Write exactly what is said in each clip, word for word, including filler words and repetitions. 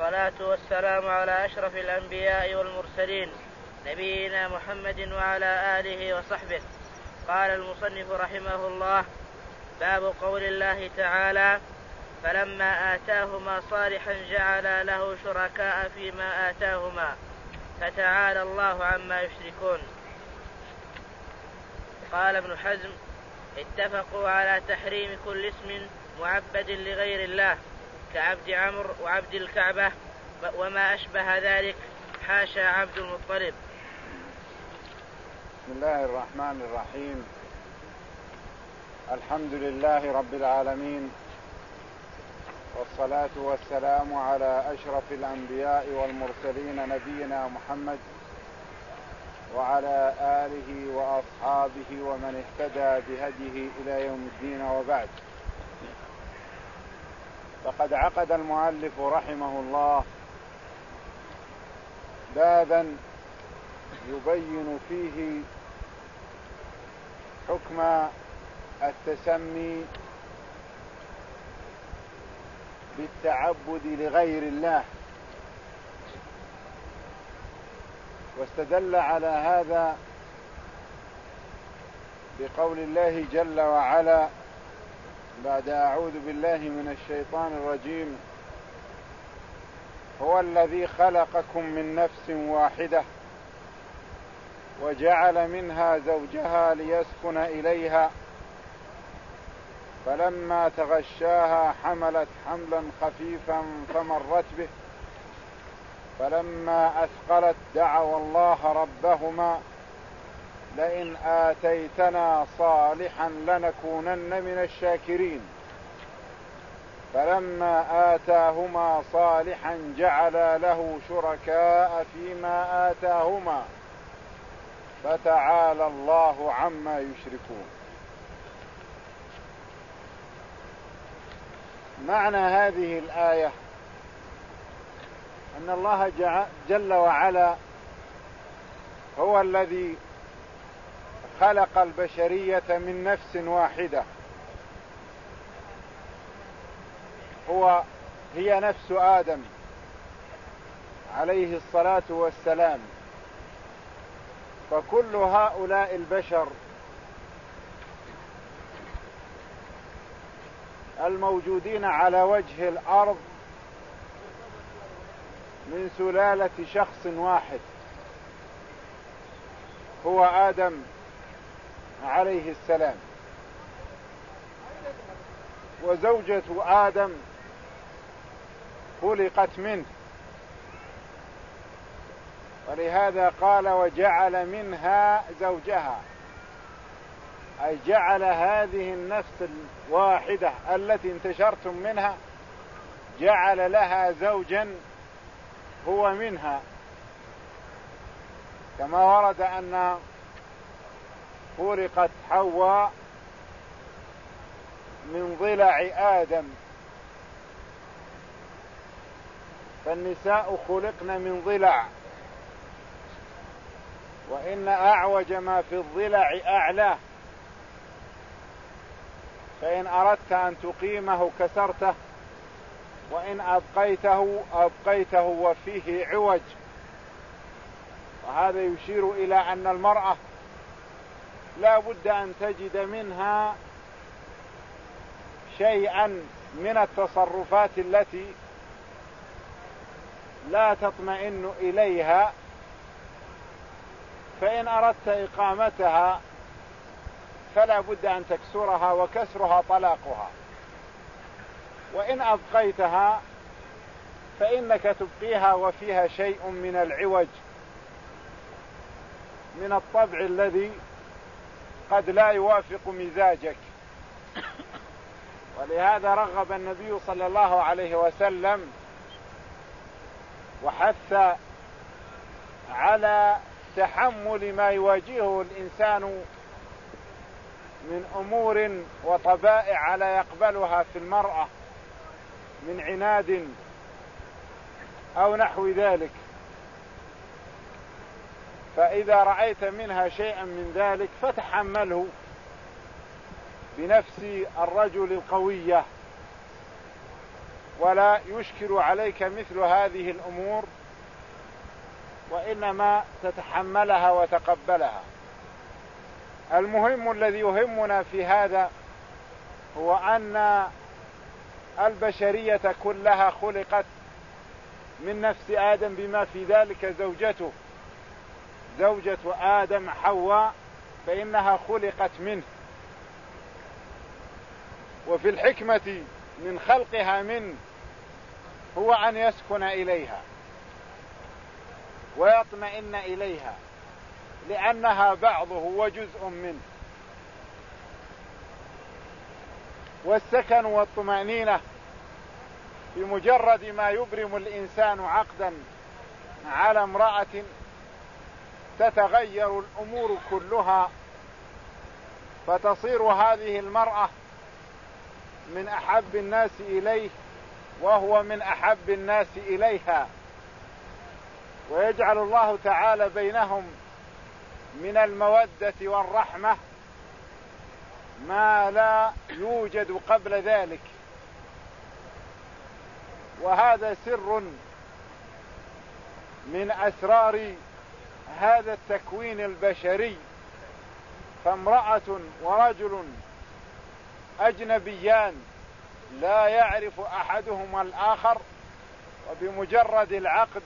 والصلاة والسلام على أشرف الأنبياء والمرسلين نبينا محمد وعلى آله وصحبه. قال المصنف رحمه الله: باب قول الله تعالى: فلما آتاهما صالحا جعل له شركاء فيما آتاهما فتعالى الله عما يشركون. قال ابن حزم: اتفقوا على تحريم كل اسم معبد لغير الله كعبد عمرو وعبد الكعبة وما أشبه ذلك، حاشا عبد المطلب. بسم الله الرحمن الرحيم. الحمد لله رب العالمين، والصلاة والسلام على أشرف الأنبياء والمرسلين نبينا محمد وعلى آله وأصحابه ومن اهتدى بهديه إلى يوم الدين، وبعد. فقد عقد المؤلف رحمه الله بابا يبين فيه حكم التسمي بالتعبد لغير الله، واستدل على هذا بقول الله جل وعلا بعد أعوذ بالله من الشيطان الرجيم: هو الذي خلقكم من نفس واحدة وجعل منها زوجها ليسكن إليها فلما تغشاها حملت حملا خفيفا فمرت به فلما أثقلت دعوا الله ربهما لئن آتيتنا صالحا لنكونن من الشاكرين فلما آتاهما صالحا جعل له شركاء فيما آتاهما فتعالى الله عما يشركون. معنى هذه الآية أن الله جل وعلا هو الذي خلق البشرية من نفس واحدة، هو هي نفس آدم عليه الصلاة والسلام. فكل هؤلاء البشر الموجودين على وجه الأرض من سلالة شخص واحد هو آدم عليه السلام، وزوجة آدم خلقت منه، ولهذا قال: وجعل منها زوجها، أي جعل هذه النفس الواحدة التي انتشرتم منها جعل لها زوجا هو منها، كما ورد أن خلقت حواء من ضلع آدم، فالنساء خلقن من ضلع، وإن أعوج ما في الضلع أعلاه، فإن أردت أن تقيمه كسرته، وإن أبقيته أبقيته وفيه عوج. وهذا يشير إلى أن المرأة لا بد أن تجد منها شيئا من التصرفات التي لا تطمئن إليها، فإن أردت إقامتها فلا بد أن تكسرها، وكسرها طلاقها، وإن أبقيتها فإنك تبقيها وفيها شيء من العوج من الطبع الذي قد لا يوافق مزاجك. ولهذا رغب النبي صلى الله عليه وسلم وحث على تحمل ما يواجهه الإنسان من أمور وطبائع لا يقبلها في المرأة من عناد أو نحو ذلك، فإذا رأيت منها شيئا من ذلك فتحمله بنفس الرجل القوية ولا يشكل عليك مثل هذه الأمور، وإنما تتحملها وتقبلها. المهم الذي يهمنا في هذا هو أن البشرية كلها خلقت من نفس آدم، بما في ذلك زوجته زوجة آدم حواء، فإنها خلقت منه. وفي الحكمة من خلقها منه هو أن يسكن إليها ويطمئن إليها، لأنها بعضه وجزء منه. والسكن والطمأنينة بمجرد ما يبرم الإنسان عقدا على امرأة تتغير الأمور كلها، فتصير هذه المرأة من أحب الناس إليه وهو من أحب الناس إليها، ويجعل الله تعالى بينهم من المودة والرحمة ما لا يوجد قبل ذلك. وهذا سر من أسرار هذا التكوين البشري. فامرأة ورجل أجنبيان لا يعرف أحدهما الآخر، وبمجرد العقد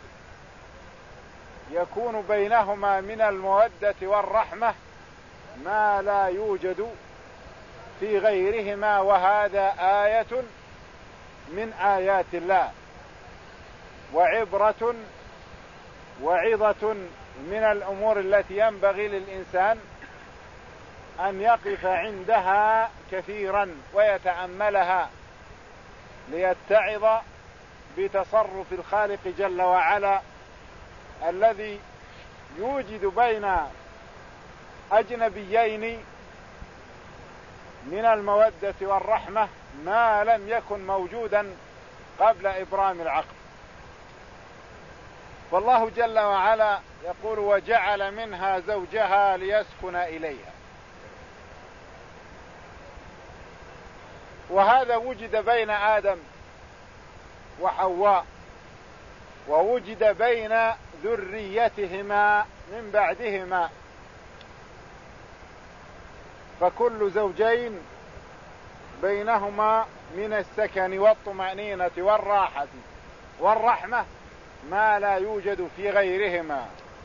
يكون بينهما من المودة والرحمة ما لا يوجد في غيرهما، وهذا آية من آيات الله وعبرة وعظة من الأمور التي ينبغي للإنسان أن يقف عندها كثيرا ويتأملها ليتعظ بتصرف الخالق جل وعلا الذي يوجد بين أجنبيين من المودة والرحمة ما لم يكن موجودا قبل إبرام العقد. والله جل وعلا يقول: وجعل منها زوجها ليسكن إليها. وهذا وجد بين آدم وحواء، ووجد بين ذريتهما من بعدهما، فكل زوجين بينهما من السكن والطمأنينة والراحة والرحمة ما لا يوجد في غيرهما،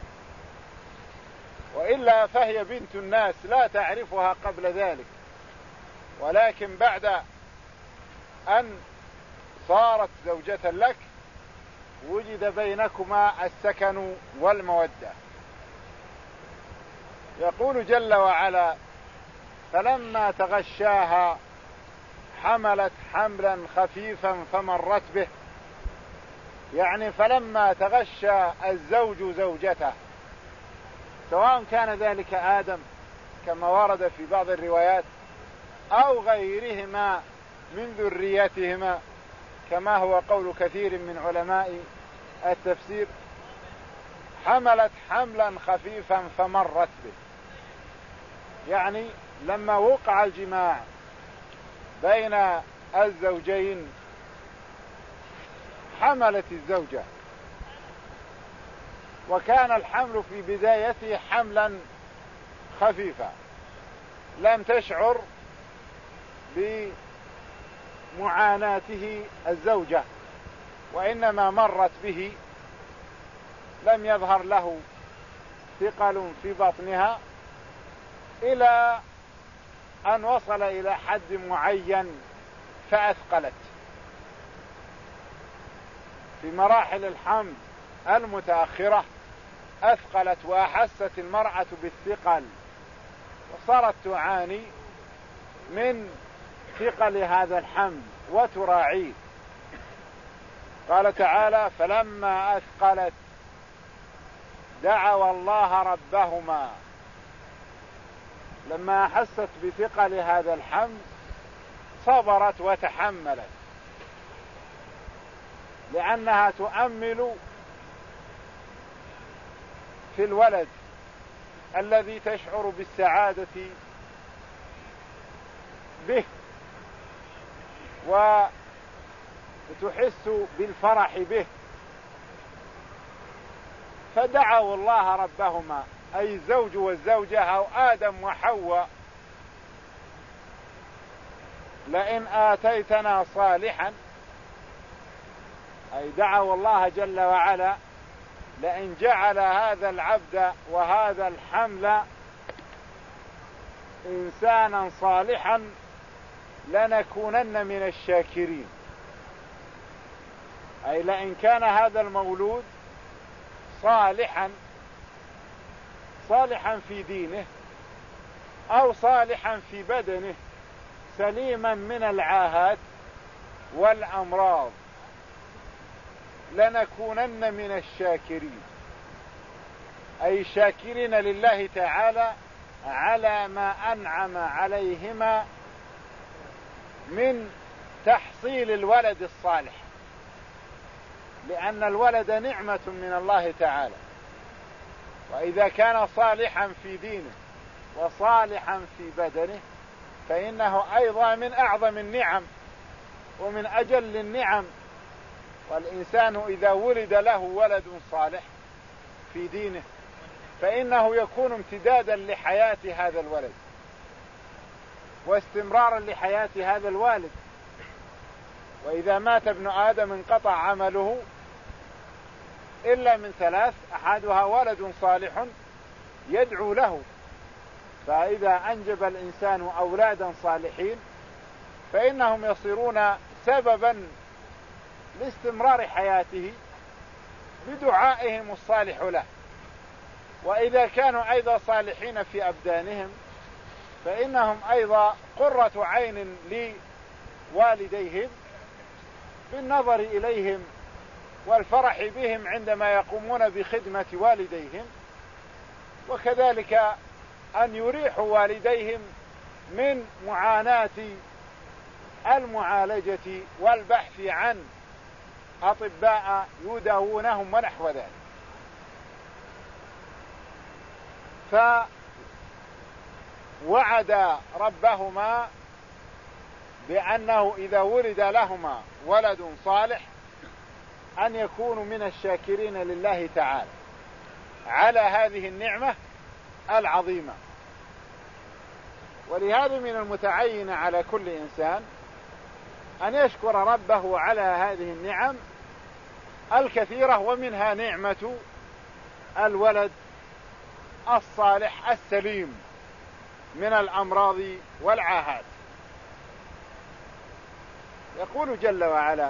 وإلا فهي بنت الناس لا تعرفها قبل ذلك، ولكن بعد أن صارت زوجة لك وجد بينكما السكن والمودة. يقول جل وعلا: فلما تغشاها حملت حملا خفيفا فمرت به. يعني فلما تغشى الزوج زوجته، سواء كان ذلك آدم كما ورد في بعض الروايات أو غيرهما من ذريتهما كما هو قول كثير من علماء التفسير، حملت حملا خفيفا فمرت به. يعني لما وقع الجماع بين الزوجين حملت الزوجة، وكان الحمل في بدايته حملا خفيفا، لم تشعر بمعاناته الزوجة، وإنما مرت به، لم يظهر له ثقل في بطنها إلى أن وصل إلى حد معين فأثقلت. في مراحل الحمل المتأخرة أثقلت وأحست المرأة بالثقل، وصارت تعاني من ثقل هذا الحمل وتراعيه. قال تعالى: فلما أثقلت دعوا الله ربهما. لما أحست بثقل هذا الحمل صبرت وتحملت، لأنها تؤمل في الولد الذي تشعر بالسعادة به، تحس بالفرح به، فدعوا الله ربهما، أي الزوج والزوجة أو آدم وحواء: لئن آتيتنا صالحا، أي دعوا الله جل وعلا: لئن جعل هذا العبد وهذا الحمل إنسانا صالحا لنكونن من الشاكرين. أي لئن كان هذا المولود صالحا، صالحا في دينه أو صالحا في بدنه، سليما من العاهات والأمراض، لنكونن من الشاكرين، أي شاكرين لله تعالى على ما أنعم عليهما من تحصيل الولد الصالح، لأن الولد نعمة من الله تعالى، وإذا كان صالحا في دينه وصالحا في بدنه فإنه أيضا من أعظم النعم ومن أجل النعم. والإنسان إذا ولد له ولد صالح في دينه فإنه يكون امتدادا لحياة هذا الولد واستمرارا لحياة هذا الوالد. وإذا مات ابن آدم انقطع عمله إلا من ثلاث: أحدها ولد صالح يدعو له، فإذا أنجب الإنسان أولادا صالحين فإنهم يصيرون سببا لاستمرار حياته بدعائهم الصالح له. وإذا كانوا أيضا صالحين في أبدانهم فإنهم أيضا قرة عين لوالديهم بالنظر إليهم والفرح بهم عندما يقومون بخدمة والديهم، وكذلك أن يريحوا والديهم من معاناة المعالجة والبحث عن أطباء يداوونهم ونحو ذلك. فوعد ربهما بأنه إذا ولد لهما ولد صالح أن يكونوا من الشاكرين لله تعالى على هذه النعمة العظيمة. ولهذا من المتعين على كل إنسان أن يشكر ربه على هذه النعم الكثيرة، ومنها نعمة الولد الصالح السليم من الأمراض والعاهات. يقول جل وعلا: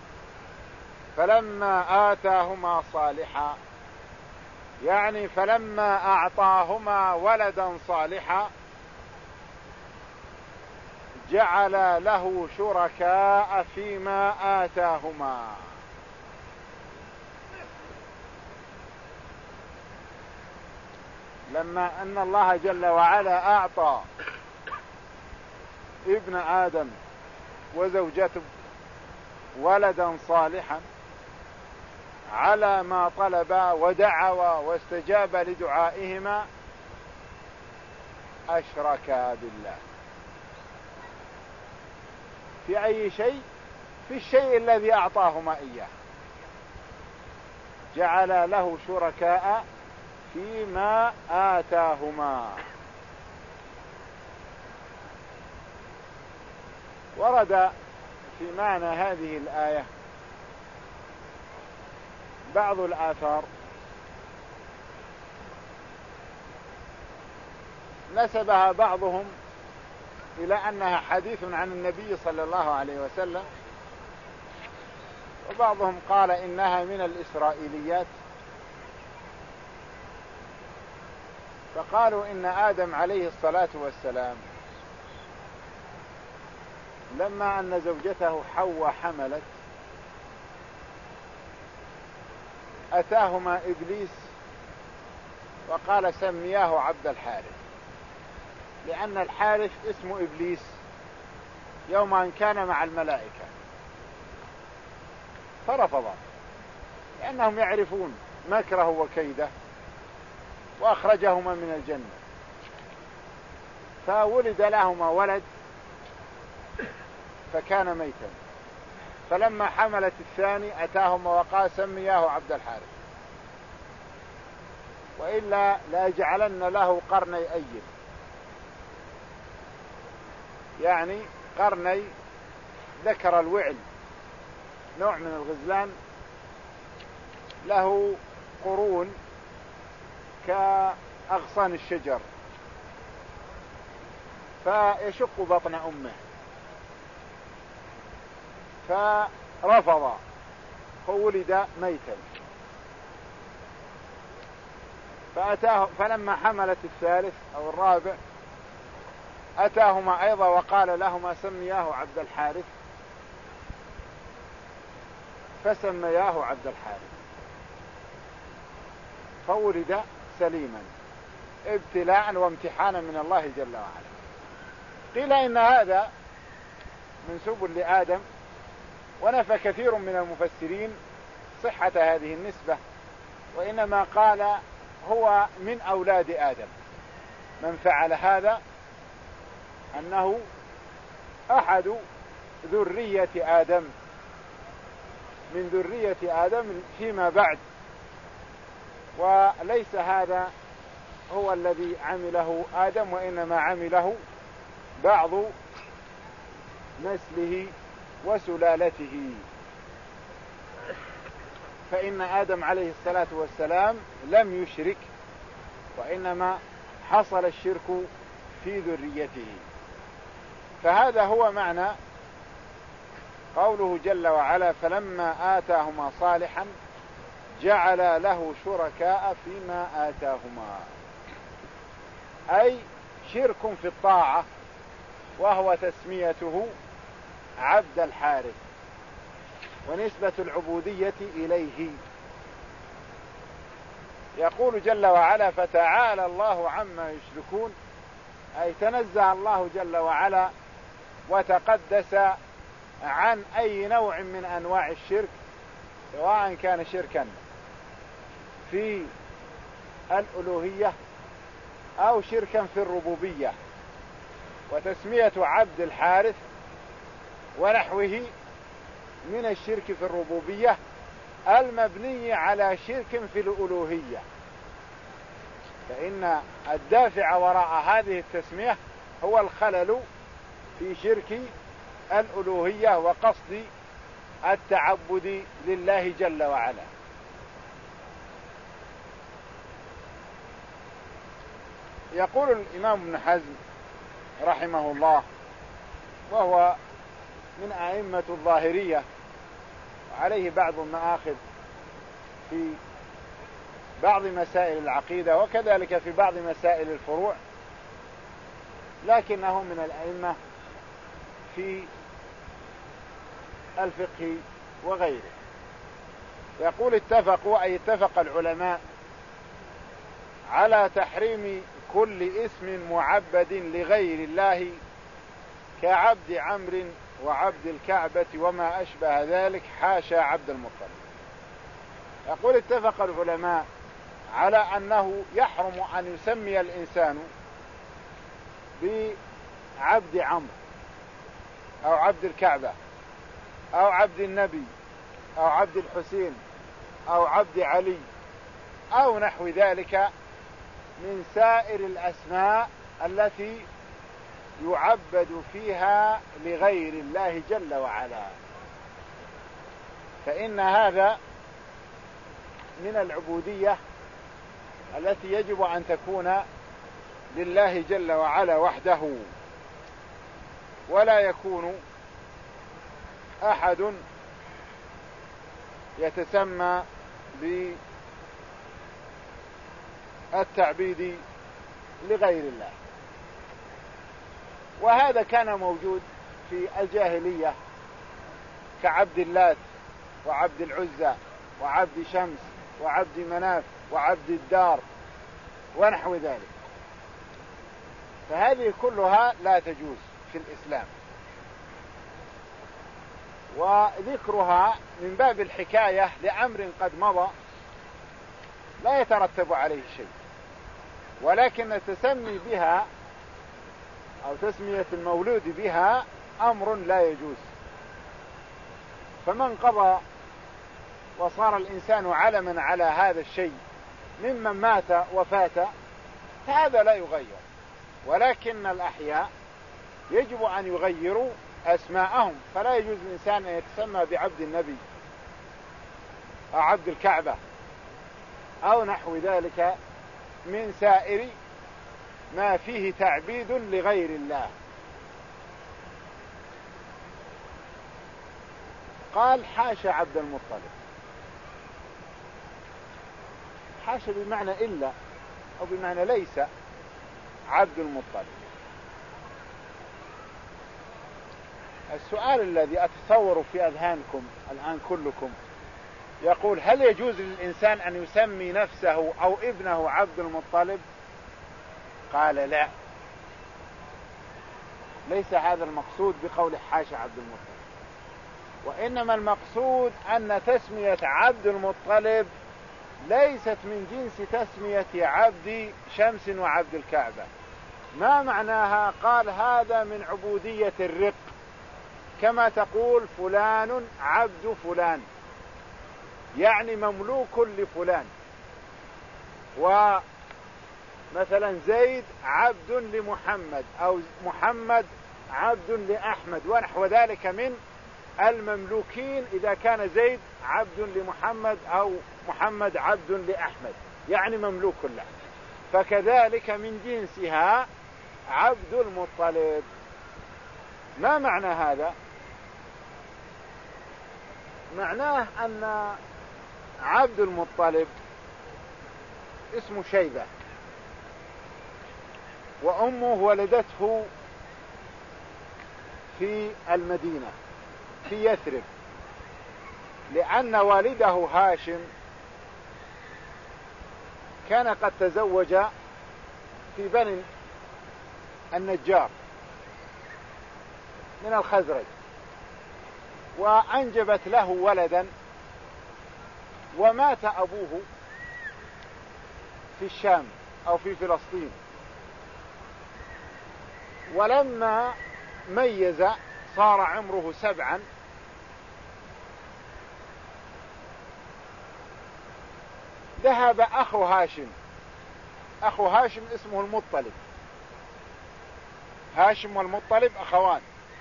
فلما آتاهما صالحا، يعني فلما أعطاهما ولدا صالحا جعل له شركاء فيما آتاهما. لما أن الله جل وعلا أعطى ابن آدم وزوجته ولدا صالحا على ما طلبا ودعوا واستجاب لدعائهما، أشركا بالله في أي شيء؟ في الشيء الذي أعطاهما إياه. جعل له شركاء فيما آتاهما. ورد في معنى هذه الآية بعض الآثار نسبها بعضهم إلى أنها حديث عن النبي صلى الله عليه وسلم، وبعضهم قال إنها من الإسرائيليات، فقالوا إن آدم عليه الصلاة والسلام لما أن زوجته حواء حملت أتاهما إبليس وقال سمياه عبد الحارث، لأن الحارث اسم إبليس يوم أن كان مع الملائكة، فرفضا لأنهم يعرفون مكره وكيده، وأخرجهما من الجنة. فولد لهما ولد فكان ميتا، فلما حملت الثاني أتاهما وقال سمياه عبد الحارث، وإلا لأجعلن له قرني أيل، يعني قرني ذكر الوعل، نوع من الغزلان له قرون كأغصان الشجر فيشق بطن أمه، فرفض فولد ميتا. فأتاه فلما حملت الثالث أو الرابع أتاهما أيضا وقال لهما سمياه عبد الحارث، فسمياه عبد الحارث، فولد سليما ابتلاء وامتحانا من الله جل وعلا. قيل إن هذا منسوب لآدم، ونفى كثير من المفسرين صحة هذه النسبة، وإنما قال هو من أولاد آدم. من فعل هذا أنه أحد ذرية آدم، من ذرية آدم فيما بعد، وليس هذا هو الذي عمله آدم، وإنما عمله بعض نسله وسلالته. فإن آدم عليه الصلاة والسلام لم يشرك، وإنما حصل الشرك في ذريته. فهذا هو معنى قوله جل وعلا فلما آتاهما صالحا جعل له شركاء فيما آتاهما، أي شرك في الطاعة، وهو تسميته عبد الحارث ونسبة العبودية إليه. يقول جل وعلا فتعالى الله عما يشركون، أي تنزه الله جل وعلا وتقدس عن أي نوع من أنواع الشرك، سواء كان شركا في الألوهية أو شركا في الربوبية. وتسمية عبد الحارث ونحوه من الشرك في الربوبية المبني على شرك في الألوهية، فإن الدافع وراء هذه التسمية هو الخلل في شرك الألوهية وقصد التعبد لله جل وعلا. يقول الإمام ابن حزم رحمه الله، وهو من أئمة الظاهرية وعليه بعض المآخذ في بعض مسائل العقيدة وكذلك في بعض مسائل الفروع، لكنه من الأئمة في الفقه وغيره. يقول اتفقوا، أي اتفق العلماء على تحريم كل اسم معبد لغير الله كعبد عمرو وعبد الكعبة وما أشبه ذلك، حاشا عبد المطلب. يقول اتفق العلماء على أنه يحرم أن يسمي الإنسان بعبد عمرو أو عبد الكعبة أو عبد النبي أو عبد الحسين أو عبد علي أو نحو ذلك من سائر الأسماء التي يعبد فيها لغير الله جل وعلا، فإن هذا من العبودية التي يجب أن تكون لله جل وعلا وحده، ولا يكون أحد يتسمى بالتعبيد لغير الله. وهذا كان موجود في الجاهلية كعبد اللات وعبد العزى وعبد شمس وعبد مناف وعبد الدار ونحو ذلك، فهذه كلها لا تجوز في الإسلام، وذكرها من باب الحكاية لأمر قد مضى لا يترتب عليه شيء، ولكن التسمي بها أو تسمية المولود بها أمر لا يجوز. فمن قضى وصار الإنسان علما على هذا الشيء ممن مات وفات فهذا لا يغير، ولكن الأحياء يجب أن يغيروا أسماءهم، فلا يجوز الإنسان أن يتسمى بعبد النبي أو عبد الكعبة أو نحو ذلك من سائر ما فيه تعبيد لغير الله. قال حاشا عبد المطلب، حاشا بمعنى إلا أو بمعنى ليس عبد المطلب. السؤال الذي أتصور في أذهانكم الآن كلكم يقول: هل يجوز للإنسان أن يسمي نفسه أو ابنه عبد المطلب؟ قال: لا، ليس هذا المقصود بقول حاشا عبد المطلب، وإنما المقصود أن تسمية عبد المطلب ليست من جنس تسمية عبد شمس وعبد الكعبة. ما معناها؟ قال: هذا من عبودية الرق، كما تقول فلان عبد فلان، يعني مملوك لفلان. ومثلا زيد عبد لمحمد، أو محمد عبد لأحمد، ونحو ذلك من المملوكين، إذا كان زيد عبد لمحمد أو محمد عبد لأحمد، يعني مملوك له. فكذلك من جنسها عبد المطلب. ما معنى هذا؟ معناه أن عبد المطلب اسمه شيبة، وأمه ولدته في المدينة في يثرب، لأن والده هاشم كان قد تزوج في بني النجار من الخزرج، وأنجبت له ولدا، ومات أبوه في الشام أو في فلسطين. ولما ميز صار عمره سبعا ذهب أخو هاشم، أخو هاشم اسمه المطلب، هاشم والمطلب أخوان،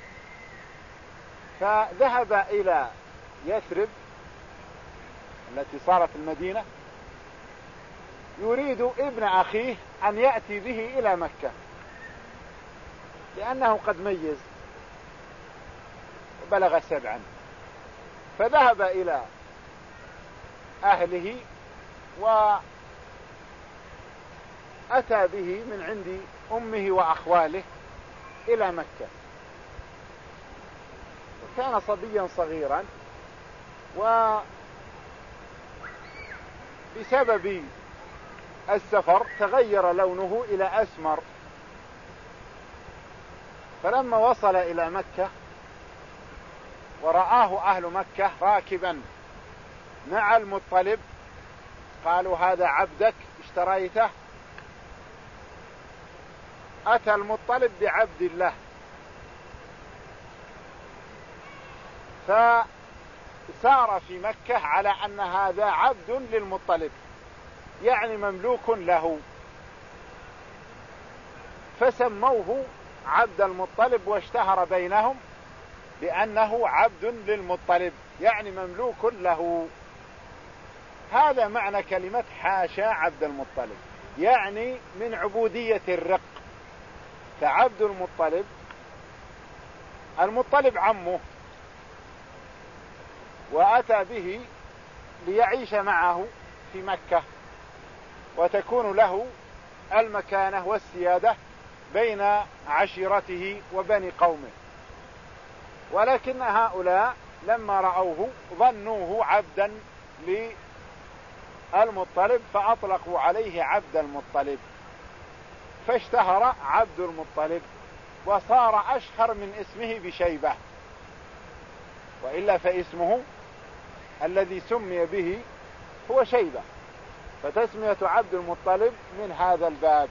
فذهب إلى يثرب التي صارت المدينة يريد ابن أخيه أن يأتي به إلى مكة، لأنه قد ميز وبلغ سبعا. فذهب إلى أهله وأتى به من عند أمه وأخواله إلى مكة، وكان صبيا صغيرا، وبسبب السفر تغير لونه إلى أسمر. فلما وصل إلى مكة ورآه أهل مكة راكبا مع المطلب قالوا: هذا عبدك اشتريته. أتى المطلب بعبد الله، فسار في مكة على أن هذا عبد للمطلب، يعني مملوك له، فسموه عبد المطلب، واشتهر بينهم بأنه عبد للمطلب، يعني مملوك له. هذا معنى كلمة حاشا عبد المطلب، يعني من عبودية الرق. فعبد المطلب، المطلب عمه، وأتى به ليعيش معه في مكة، وتكون له المكانة والسيادة بين عشيرته وبني قومه. ولكن هؤلاء لما رأوه ظنوه عبدا للمطلب، فأطلقوا عليه عبد المطلب، فاشتهر عبد المطلب وصار أشهر من اسمه بشيبة، وإلا فاسمه الذي سمي به هو شيبة. فتسمية عبد المطلب من هذا الباب،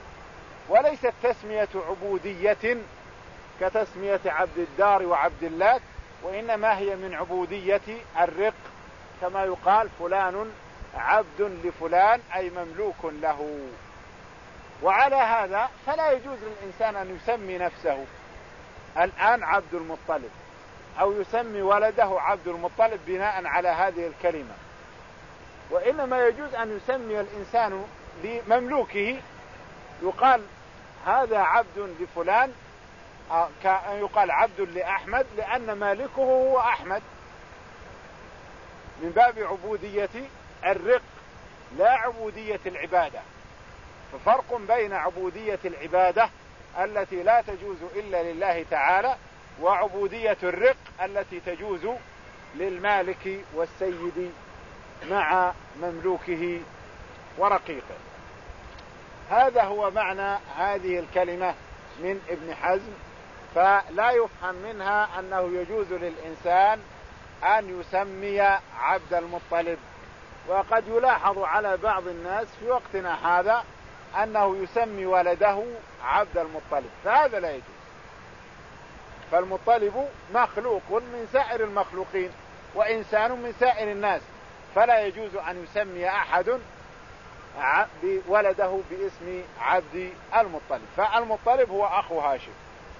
وليست تسمية عبودية كتسمية عبد الدار وعبد اللات، وإنما هي من عبودية الرق، كما يقال فلان عبد لفلان أي مملوك له. وعلى هذا فلا يجوز للإنسان أن يسمي نفسه الآن عبد المطلب أو يسمي ولده عبد المطلب بناء على هذه الكلمة، وإنما يجوز أن يسمي الإنسان لمملوكه، يقال هذا عبد لفلان، كأن يقال عبد لأحمد لأن مالكه هو أحمد، من باب عبودية الرق لا عبودية العبادة. ففرق بين عبودية العبادة التي لا تجوز إلا لله تعالى وعبودية الرق التي تجوز للمالك والسيد مع مملوكه ورقيقه. هذا هو معنى هذه الكلمة من ابن حزم. فلا يفهم منها أنه يجوز للإنسان أن يسمي عبد المطلب. وقد يلاحظ على بعض الناس في وقتنا هذا أنه يسمي ولده عبد المطلب، فهذا لا يجوز. فالمطلب مخلوق من سائر المخلوقين وإنسان من سائر الناس، فلا يجوز أن يسمي أحد ولده باسم عبد المطلب. فالمطلب هو أخو هاشم.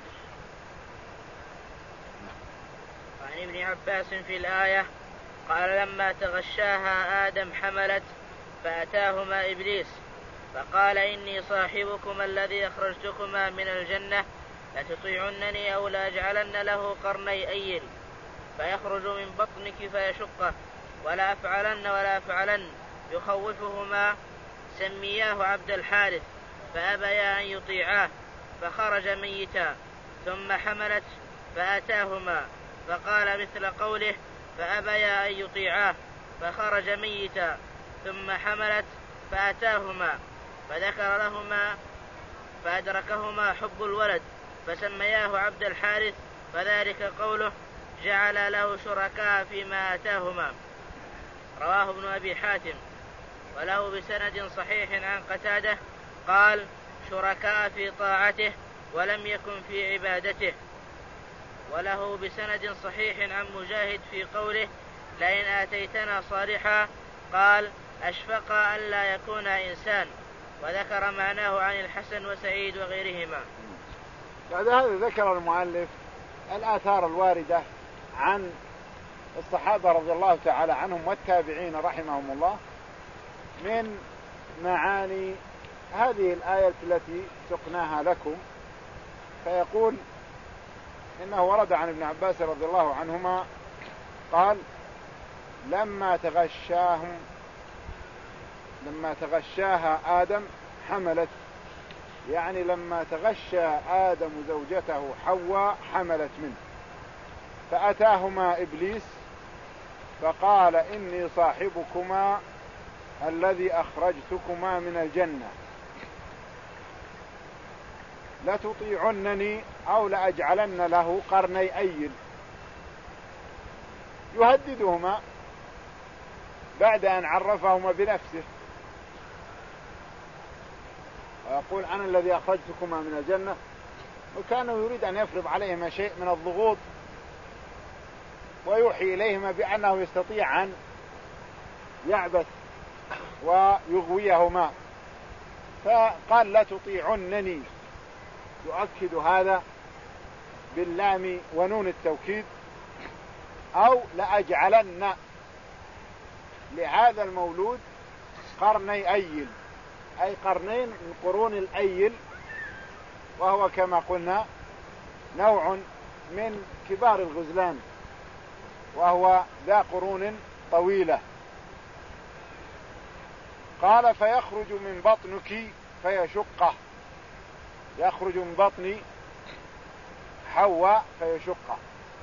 وعن ابن عباس في الآية قال لما تغشاها آدم حملت فأتاهما إبليس فقال إني صاحبكما الذي أخرجتكما من الجنة لتطيعنني أو لأجعلن له قرني أيل فيخرج من بطنك فيشقه ولا أفعلن ولا أفعلن يخوفهما سمياه عبد الحارث فأبيا أن يطيعاه فخرج ميتا ثم حملت فأتاهما فقال مثل قوله فأبيا أن يطيعاه فخرج ميتا ثم حملت فأتاهما فذكر لهما فأدركهما حب الولد فسمياه عبد الحارث فذلك قوله جعل له شركاء فيما آتاهما. رواه ابن أبي حاتم وله بسند صحيح عن قتادة قال شركاء في طاعته ولم يكن في عبادته. وله بسند صحيح عن مجاهد في قوله لئن آتيتنا صالحا قال أشفق أن لا يكون إنسان، وذكر معناه عن الحسن وسعيد وغيرهما. بعد هذا ذكر المؤلف الآثار الواردة عن الصحابة رضي الله تعالى عنهم والتابعين رحمهم الله من معاني هذه الآية التي سقناها لكم. فيقول إنه ورد عن ابن عباس رضي الله عنهما قال لما تغشاهم لما تغشاها آدم حملت، يعني لما تغشى آدم زوجته حواء حملت منه. فأتاهما إبليس فقال إني صاحبكما الذي أخرجتكما من الجنة لتطيعنني أو لأجعلن له قرني أيل، يهددهما بعد أن عرفهما بنفسه ويقول أنا الذي أخرجتكما من الجنة، وكانه يريد أن يفرض عليهما شيء من الضغوط ويوحي إليهما بأنه يستطيع أن يعبث ويغويهما. فقال لا تطيعنني، يؤكد هذا باللام ونون التوكيد، أو لأجعلن لهذا المولود قرني أيل، أي قرنين من قرون الأيل، وهو كما قلنا نوع من كبار الغزلان، وهو ذا قرون طويلة. قال فيخرج من بطنك فيشقه، يخرج من بطن حواء فيشقه،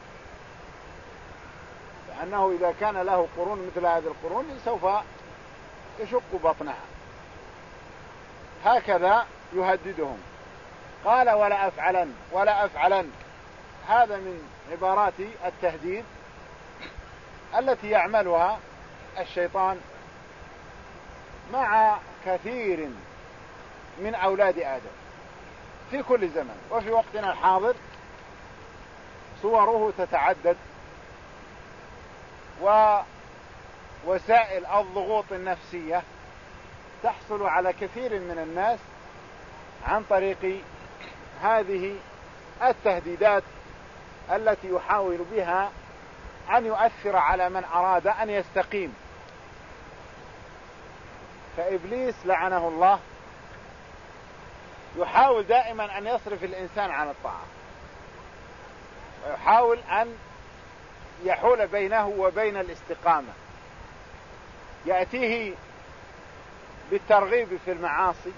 لأنه إذا كان له قرون مثل هذه القرون سوف يشق بطنها. هكذا يهددهم. قال ولا أفعلن ولا أفعلن، هذا من عبارات التهديد التي يعملها الشيطان مع كثير من أولاد آدم في كل زمن. وفي وقتنا الحاضر صوره تتعدد ووسائل الضغوط النفسية تحصل على كثير من الناس عن طريق هذه التهديدات التي يحاول بها أن يؤثر على من أراد أن يستقيم. فإبليس لعنه الله يحاول دائما أن يصرف الإنسان عن الطاعة، ويحاول أن يحول بينه وبين الاستقامة. يأتيه بالترغيب في المعاصي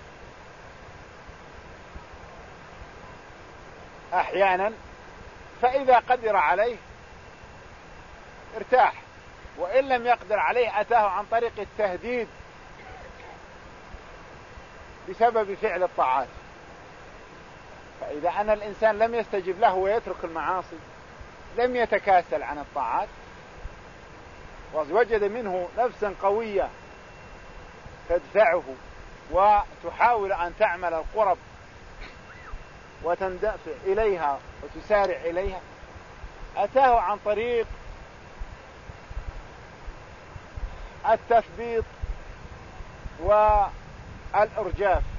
أحيانا، فإذا قدر عليه ارتاح، وإن لم يقدر عليه أتاه عن طريق التهديد بسبب فعل الطاعات. فإذا أن الإنسان لم يستجب له ويترك المعاصي لم يتكاسل عن الطاعات، ووجد منه نفسا قوية تدفعه وتحاول أن تعمل القرب وتندفع إليها وتسارع إليها، أتاه عن طريق التثبيط والإرجاف